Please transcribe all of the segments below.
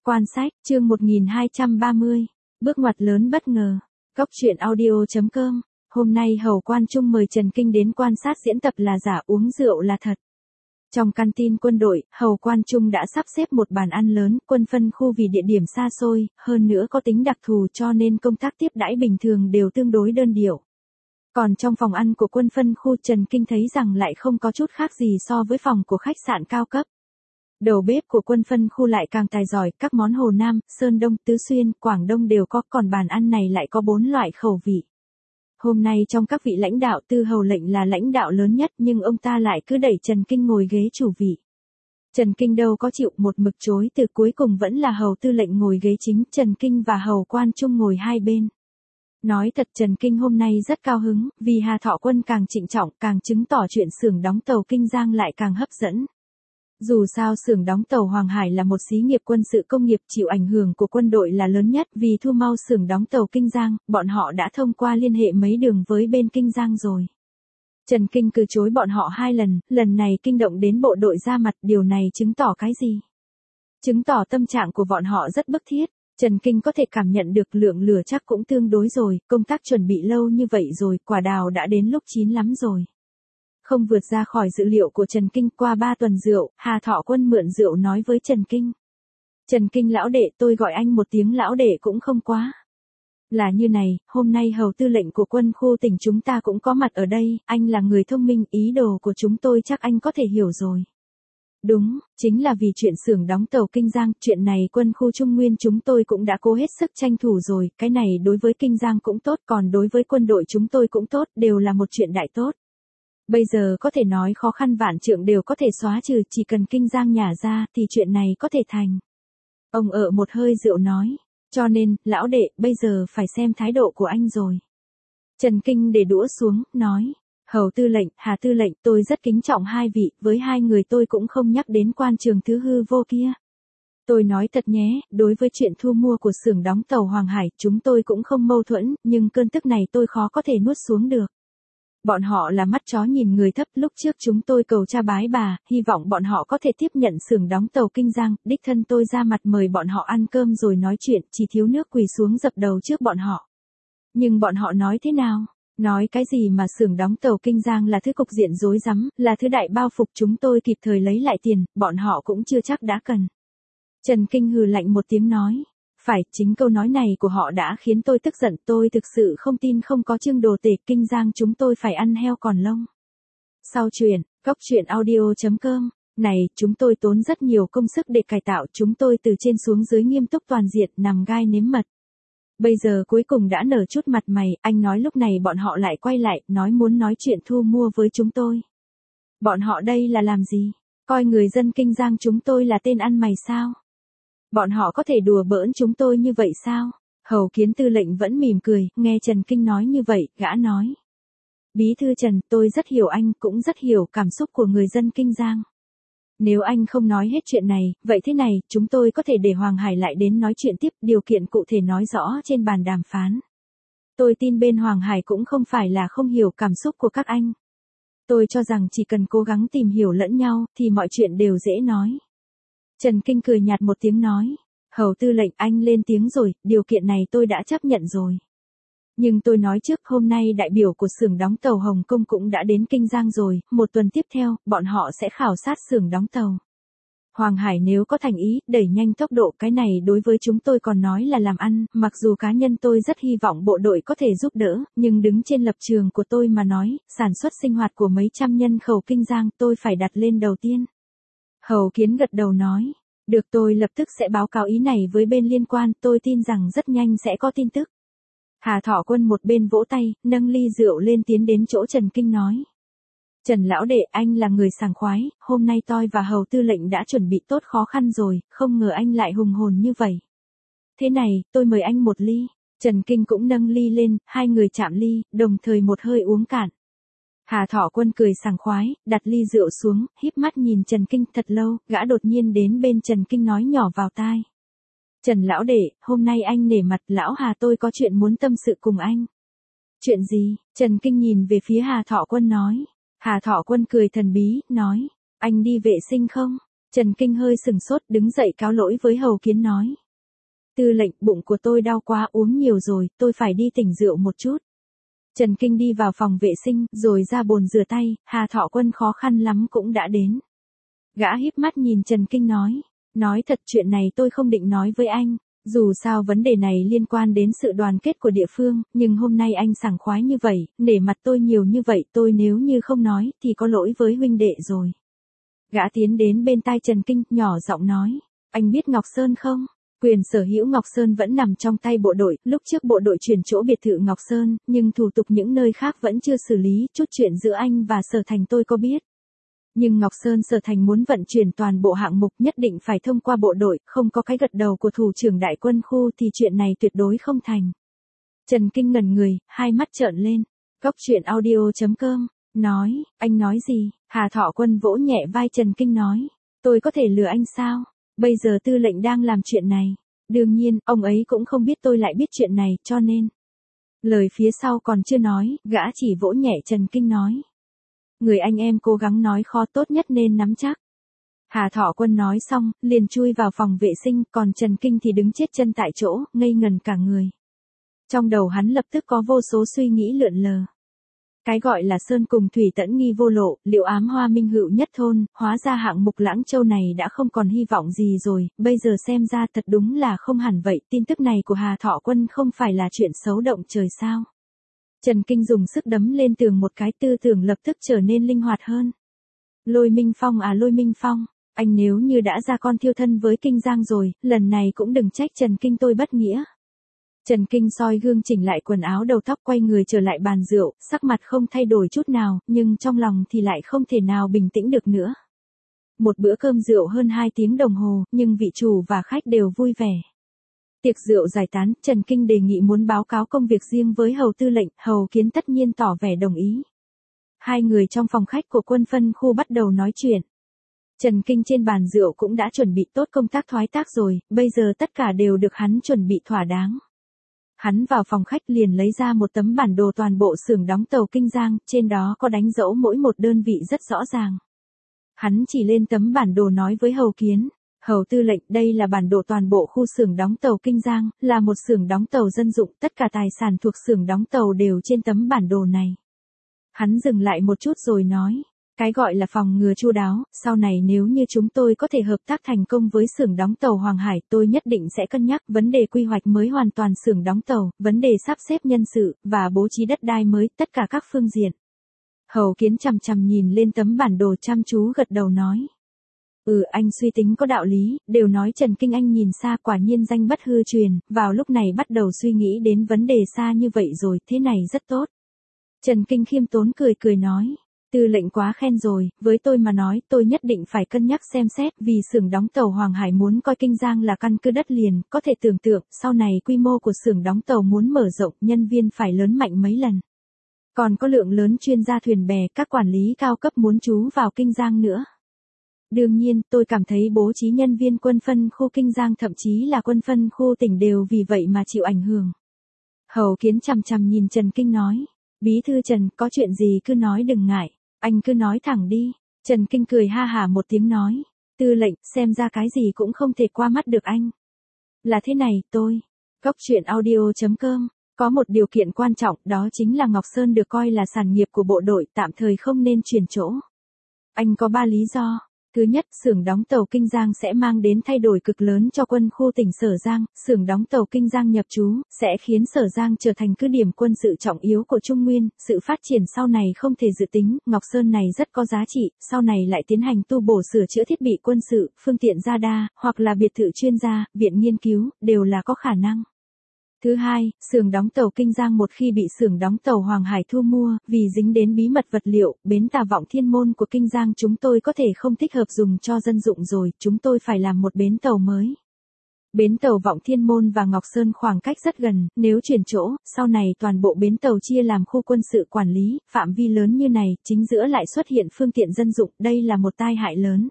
Quan sách, chương 1230. Bước ngoặt lớn bất ngờ. Góc truyện audio.com. Hôm nay Hầu Quan Trung mời Trần Kinh đến quan sát diễn tập là giả, uống rượu là thật. Trong căn tin quân đội, Hầu Quan Trung đã sắp xếp một bàn ăn lớn, quân phân khu vì địa điểm xa xôi, hơn nữa có tính đặc thù cho nên công tác tiếp đãi bình thường đều tương đối đơn điệu. Còn trong phòng ăn của quân phân khu, Trần Kinh thấy rằng lại không có chút khác gì so với phòng của khách sạn cao cấp. Đầu bếp của quân phân khu lại càng tài giỏi, các món Hồ Nam, Sơn Đông, Tứ Xuyên, Quảng Đông đều có, còn bàn ăn này lại có 4 loại khẩu vị. Hôm nay trong các vị lãnh đạo, Tư Hầu lệnh là lãnh đạo lớn nhất nhưng ông ta lại cứ đẩy Trần Kinh ngồi ghế chủ vị. Trần Kinh đâu có chịu, một mực chối từ, cuối cùng vẫn là Hầu Tư lệnh ngồi ghế chính, Trần Kinh và Hầu Quan Trung ngồi hai bên. Nói thật, Trần Kinh hôm nay rất cao hứng, vì Hà Thọ Quân càng trịnh trọng, càng chứng tỏ chuyện xưởng đóng tàu Kinh Giang lại càng hấp dẫn. Dù sao xưởng đóng tàu Hoàng Hải là một xí nghiệp quân sự công nghiệp, chịu ảnh hưởng của quân đội là lớn nhất, vì thu mau xưởng đóng tàu Kinh Giang, bọn họ đã thông qua liên hệ mấy đường với bên Kinh Giang rồi. Trần Kinh từ chối bọn họ 2 lần này kinh động đến bộ đội ra mặt, điều này chứng tỏ cái gì? Chứng tỏ tâm trạng của bọn họ rất bức thiết. Trần Kinh có thể cảm nhận được lượng lửa chắc cũng tương đối rồi, công tác chuẩn bị lâu như vậy rồi, quả đào đã đến lúc chín lắm rồi. Không vượt ra khỏi dự liệu của Trần Kinh, qua 3 tuần rượu, Hà Thọ Quân mượn rượu nói với Trần Kinh. Trần Kinh lão đệ, tôi gọi anh một tiếng lão đệ cũng không quá. Là như này, hôm nay Hầu Tư lệnh của quân khu tỉnh chúng ta cũng có mặt ở đây, anh là người thông minh, ý đồ của chúng tôi chắc anh có thể hiểu rồi. Đúng, chính là vì chuyện xưởng đóng tàu Kinh Giang, chuyện này quân khu Trung Nguyên chúng tôi cũng đã cố hết sức tranh thủ rồi, cái này đối với Kinh Giang cũng tốt, còn đối với quân đội chúng tôi cũng tốt, đều là một chuyện đại tốt. Bây giờ có thể nói khó khăn vạn trượng đều có thể xóa trừ, chỉ cần Kinh Giang nhả ra thì chuyện này có thể thành. Ông ở một hơi rượu nói, cho nên, lão đệ, bây giờ phải xem thái độ của anh rồi. Trần Kinh để đũa xuống, nói. Hầu Tư lệnh, Hà Tư lệnh, tôi rất kính trọng hai vị, với hai người tôi cũng không nhắc đến quan trường thứ hư vô kia. Tôi nói thật nhé, đối với chuyện thu mua của xưởng đóng tàu Hoàng Hải, chúng tôi cũng không mâu thuẫn, nhưng cơn tức này tôi khó có thể nuốt xuống được. Bọn họ là mắt chó nhìn người thấp, lúc trước chúng tôi cầu cha bái bà, hy vọng bọn họ có thể tiếp nhận xưởng đóng tàu Kinh Giang, đích thân tôi ra mặt mời bọn họ ăn cơm rồi nói chuyện, chỉ thiếu nước quỳ xuống dập đầu trước bọn họ. Nhưng bọn họ nói thế nào? Nói cái gì mà xưởng đóng tàu Kinh Giang là thứ cục diện rối rắm, là thứ đại bao phục, chúng tôi kịp thời lấy lại tiền, bọn họ cũng chưa chắc đã cần. Trần Kinh hừ lạnh một tiếng nói. Phải, chính câu nói này của họ đã khiến tôi tức giận, tôi thực sự không tin không có chương đồ tể Kinh Giang chúng tôi phải ăn heo còn lông. Sau chuyện, góc truyện audio.com. Này, chúng tôi tốn rất nhiều công sức để cải tạo, chúng tôi từ trên xuống dưới nghiêm túc toàn diện, nằm gai nếm mật. Bây giờ cuối cùng đã nở chút mặt mày, anh nói lúc này bọn họ lại quay lại, nói muốn nói chuyện thu mua với chúng tôi. Bọn họ đây là làm gì? Coi người dân Kinh Giang chúng tôi là tên ăn mày sao? Bọn họ có thể đùa bỡn chúng tôi như vậy sao? Hầu Kiến Tư lệnh vẫn mỉm cười, nghe Trần Kinh nói như vậy, gã nói. Bí thư Trần, tôi rất hiểu anh, cũng rất hiểu cảm xúc của người dân Kinh Giang. Nếu anh không nói hết chuyện này, vậy thế này, chúng tôi có thể để Hoàng Hải lại đến nói chuyện tiếp, điều kiện cụ thể nói rõ trên bàn đàm phán. Tôi tin bên Hoàng Hải cũng không phải là không hiểu cảm xúc của các anh. Tôi cho rằng chỉ cần cố gắng tìm hiểu lẫn nhau, thì mọi chuyện đều dễ nói. Trần Kinh cười nhạt một tiếng nói. Hầu Tư lệnh, anh lên tiếng rồi, điều kiện này tôi đã chấp nhận rồi. Nhưng tôi nói trước, hôm nay đại biểu của xưởng đóng tàu Hồng Kông cũng đã đến Kinh Giang rồi, một tuần tiếp theo, bọn họ sẽ khảo sát xưởng đóng tàu. Hoàng Hải nếu có thành ý, đẩy nhanh tốc độ, cái này đối với chúng tôi còn nói là làm ăn, mặc dù cá nhân tôi rất hy vọng bộ đội có thể giúp đỡ, nhưng đứng trên lập trường của tôi mà nói, sản xuất sinh hoạt của mấy trăm nhân khẩu Kinh Giang tôi phải đặt lên đầu tiên. Hầu Kiến gật đầu nói, được, tôi lập tức sẽ báo cáo ý này với bên liên quan, tôi tin rằng rất nhanh sẽ có tin tức. Hà Thọ Quân một bên vỗ tay, nâng ly rượu lên tiến đến chỗ Trần Kinh nói. Trần lão đệ, anh là người sảng khoái, hôm nay tôi và Hầu Tư lệnh đã chuẩn bị tốt khó khăn rồi, không ngờ anh lại hùng hồn như vậy. Thế này, tôi mời anh một ly. Trần Kinh cũng nâng ly lên, hai người chạm ly, đồng thời một hơi uống cạn. Hà Thọ Quân cười sảng khoái, đặt ly rượu xuống, híp mắt nhìn Trần Kinh thật lâu, gã đột nhiên đến bên Trần Kinh nói nhỏ vào tai. Trần lão đệ, hôm nay anh nể mặt, lão Hà tôi có chuyện muốn tâm sự cùng anh. Chuyện gì? Trần Kinh nhìn về phía Hà Thọ Quân nói. Hà Thọ Quân cười thần bí, nói. Anh đi vệ sinh không? Trần Kinh hơi sừng sốt đứng dậy cáo lỗi với Hầu Kiến nói. Tư lệnh, bụng của tôi đau quá, uống nhiều rồi, tôi phải đi tỉnh rượu một chút. Trần Kinh đi vào phòng vệ sinh, rồi ra bồn rửa tay, Hà Thọ Quân khó khăn lắm cũng đã đến. Gã híp mắt nhìn Trần Kinh nói thật chuyện này tôi không định nói với anh, dù sao vấn đề này liên quan đến sự đoàn kết của địa phương, nhưng hôm nay anh sảng khoái như vậy, nể mặt tôi nhiều như vậy, tôi nếu như không nói, thì có lỗi với huynh đệ rồi. Gã tiến đến bên tai Trần Kinh, nhỏ giọng nói, anh biết Ngọc Sơn không? Quyền sở hữu Ngọc Sơn vẫn nằm trong tay bộ đội, lúc trước bộ đội chuyển chỗ biệt thự Ngọc Sơn, nhưng thủ tục những nơi khác vẫn chưa xử lý, chút chuyện giữa anh và Sở Thành tôi có biết. Nhưng Ngọc Sơn Sở Thành muốn vận chuyển toàn bộ hạng mục nhất định phải thông qua bộ đội, không có cái gật đầu của thủ trưởng đại quân khu thì chuyện này tuyệt đối không thành. Trần Kinh ngẩn người, hai mắt trợn lên. Cóc truyện audio.com, nói, anh nói gì? Hà Thọ Quân vỗ nhẹ vai Trần Kinh nói, tôi có thể lừa anh sao? Bây giờ tư lệnh đang làm chuyện này. Đương nhiên, ông ấy cũng không biết tôi lại biết chuyện này, cho nên. Lời phía sau còn chưa nói, gã chỉ vỗ nhẹ Trần Kinh nói. Người anh em cố gắng nói khó, tốt nhất nên nắm chắc. Hà Thọ Quân nói xong, liền chui vào phòng vệ sinh, còn Trần Kinh thì đứng chết chân tại chỗ, ngây ngần cả người. Trong đầu hắn lập tức có vô số suy nghĩ lượn lờ. Cái gọi là sơn cùng thủy tẫn nghi vô lộ, liệu ám hoa minh hữu nhất thôn, hóa ra hạng mục Lãng Châu này đã không còn hy vọng gì rồi, bây giờ xem ra thật đúng là không hẳn vậy, tin tức này của Hà Thọ Quân không phải là chuyện xấu động trời sao. Trần Kinh dùng sức đấm lên tường một cái, tư tưởng lập tức trở nên linh hoạt hơn. Lôi Minh Phong à, Lôi Minh Phong, anh nếu như đã ra con thiêu thân với Kinh Giang rồi, lần này cũng đừng trách Trần Kinh tôi bất nghĩa. Trần Kinh soi gương chỉnh lại quần áo đầu tóc, quay người trở lại bàn rượu, sắc mặt không thay đổi chút nào, nhưng trong lòng thì lại không thể nào bình tĩnh được nữa. Một bữa cơm rượu hơn 2 tiếng đồng hồ, nhưng vị chủ và khách đều vui vẻ. Tiệc rượu giải tán, Trần Kinh đề nghị muốn báo cáo công việc riêng với Hầu Tư lệnh, Hầu Kiến tất nhiên tỏ vẻ đồng ý. Hai người trong phòng khách của quân phân khu bắt đầu nói chuyện. Trần Kinh trên bàn rượu cũng đã chuẩn bị tốt công tác thoái tác rồi, bây giờ tất cả đều được hắn chuẩn bị thỏa đáng. Hắn vào phòng khách liền lấy ra một tấm bản đồ toàn bộ xưởng đóng tàu Kinh Giang, trên đó có đánh dấu mỗi một đơn vị rất rõ ràng. Hắn chỉ lên tấm bản đồ nói với Hầu Kiến, Hầu Tư lệnh, đây là bản đồ toàn bộ khu xưởng đóng tàu Kinh Giang, là một xưởng đóng tàu dân dụng, tất cả tài sản thuộc xưởng đóng tàu đều trên tấm bản đồ này. Hắn dừng lại một chút rồi nói, cái gọi là phòng ngừa chu đáo, sau này nếu như chúng tôi có thể hợp tác thành công với xưởng đóng tàu Hoàng Hải, tôi nhất định sẽ cân nhắc vấn đề quy hoạch mới hoàn toàn xưởng đóng tàu, vấn đề sắp xếp nhân sự, và bố trí đất đai mới, tất cả các phương diện. Hầu Kiến chằm chằm nhìn lên tấm bản đồ chăm chú gật đầu nói. Anh suy tính có đạo lý, đều nói Trần Kinh anh nhìn xa, quả nhiên danh bất hư truyền, vào lúc này bắt đầu suy nghĩ đến vấn đề xa như vậy rồi, thế này rất tốt. Trần Kinh khiêm tốn cười nói. Tư lệnh quá khen rồi, với tôi mà nói, tôi nhất định phải cân nhắc xem xét, vì xưởng đóng tàu Hoàng Hải muốn coi Kinh Giang là căn cứ đất liền, có thể tưởng tượng, sau này quy mô của xưởng đóng tàu muốn mở rộng, nhân viên phải lớn mạnh mấy lần. Còn có lượng lớn chuyên gia thuyền bè, các quản lý cao cấp muốn trú vào Kinh Giang nữa. Đương nhiên, tôi cảm thấy bố trí nhân viên quân phân khu Kinh Giang thậm chí là quân phân khu tỉnh đều vì vậy mà chịu ảnh hưởng. Hầu Kiến chằm chằm nhìn Trần Kinh nói, Bí thư Trần, có chuyện gì cứ nói đừng ngại. Anh cứ nói thẳng đi. Trần Kinh cười ha hả một tiếng nói. Tư lệnh, xem ra cái gì cũng không thể qua mắt được anh. Là thế này, tôi. Cóc truyện audio.com. Có một điều kiện quan trọng, đó chính là Ngọc Sơn được coi là sản nghiệp của bộ đội, tạm thời không nên chuyển chỗ. Anh có 3 lý do. Thứ nhất, xưởng đóng tàu Kinh Giang sẽ mang đến thay đổi cực lớn cho quân khu tỉnh Sở Giang, xưởng đóng tàu Kinh Giang nhập trú, sẽ khiến Sở Giang trở thành cứ điểm quân sự trọng yếu của Trung Nguyên, sự phát triển sau này không thể dự tính, Ngọc Sơn này rất có giá trị, sau này lại tiến hành tu bổ sửa chữa thiết bị quân sự, phương tiện radar, hoặc là biệt thự chuyên gia, viện nghiên cứu, đều là có khả năng. Thứ hai, xưởng đóng tàu Kinh Giang một khi bị xưởng đóng tàu Hoàng Hải thu mua, vì dính đến bí mật vật liệu, bến Tà Vọng Thiên Môn của Kinh Giang chúng tôi có thể không thích hợp dùng cho dân dụng rồi, chúng tôi phải làm một bến tàu mới. Bến tàu Vọng Thiên Môn và Ngọc Sơn khoảng cách rất gần, nếu chuyển chỗ, sau này toàn bộ bến tàu chia làm khu quân sự quản lý, phạm vi lớn như này, chính giữa lại xuất hiện phương tiện dân dụng, đây là một tai hại lớn.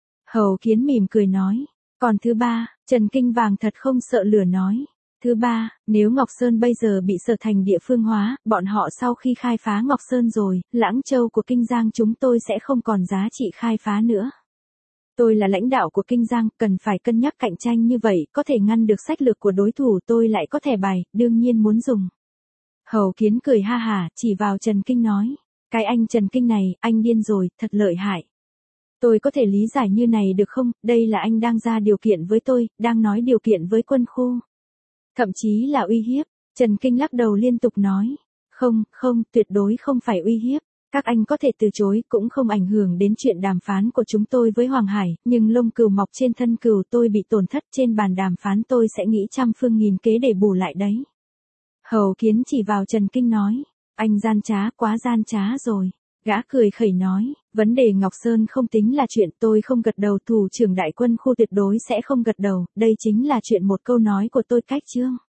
Hầu Kiến mỉm cười nói. Còn thứ ba, Trần Kinh vàng thật không sợ lửa nói. Thứ ba, nếu Ngọc Sơn bây giờ bị Sở Thành địa phương hóa, bọn họ sau khi khai phá Ngọc Sơn rồi, Lãng Châu của Kinh Giang chúng tôi sẽ không còn giá trị khai phá nữa. Tôi là lãnh đạo của Kinh Giang, cần phải cân nhắc cạnh tranh như vậy, có thể ngăn được sách lược của đối thủ, tôi lại có thẻ bài, đương nhiên muốn dùng. Hầu Kiến cười ha hả, chỉ vào Trần Kinh nói. Cái anh Trần Kinh này, anh điên rồi, thật lợi hại. Tôi có thể lý giải như này được không, đây là anh đang ra điều kiện với tôi, đang nói điều kiện với quân khu. Thậm chí là uy hiếp. Trần Kinh lắc đầu liên tục nói. Không, không, tuyệt đối không phải uy hiếp. Các anh có thể từ chối, cũng không ảnh hưởng đến chuyện đàm phán của chúng tôi với Hoàng Hải, nhưng lông cừu mọc trên thân cừu tôi bị tổn thất, trên bàn đàm phán tôi sẽ nghĩ trăm phương nghìn kế để bù lại đấy. Hầu Kiến chỉ vào Trần Kinh nói. Anh gian trá, quá gian trá rồi. Gã cười khẩy nói, vấn đề Ngọc Sơn không tính là chuyện, tôi không gật đầu, thủ trưởng đại quân khu tuyệt đối sẽ không gật đầu, đây chính là chuyện một câu nói của tôi cách chương.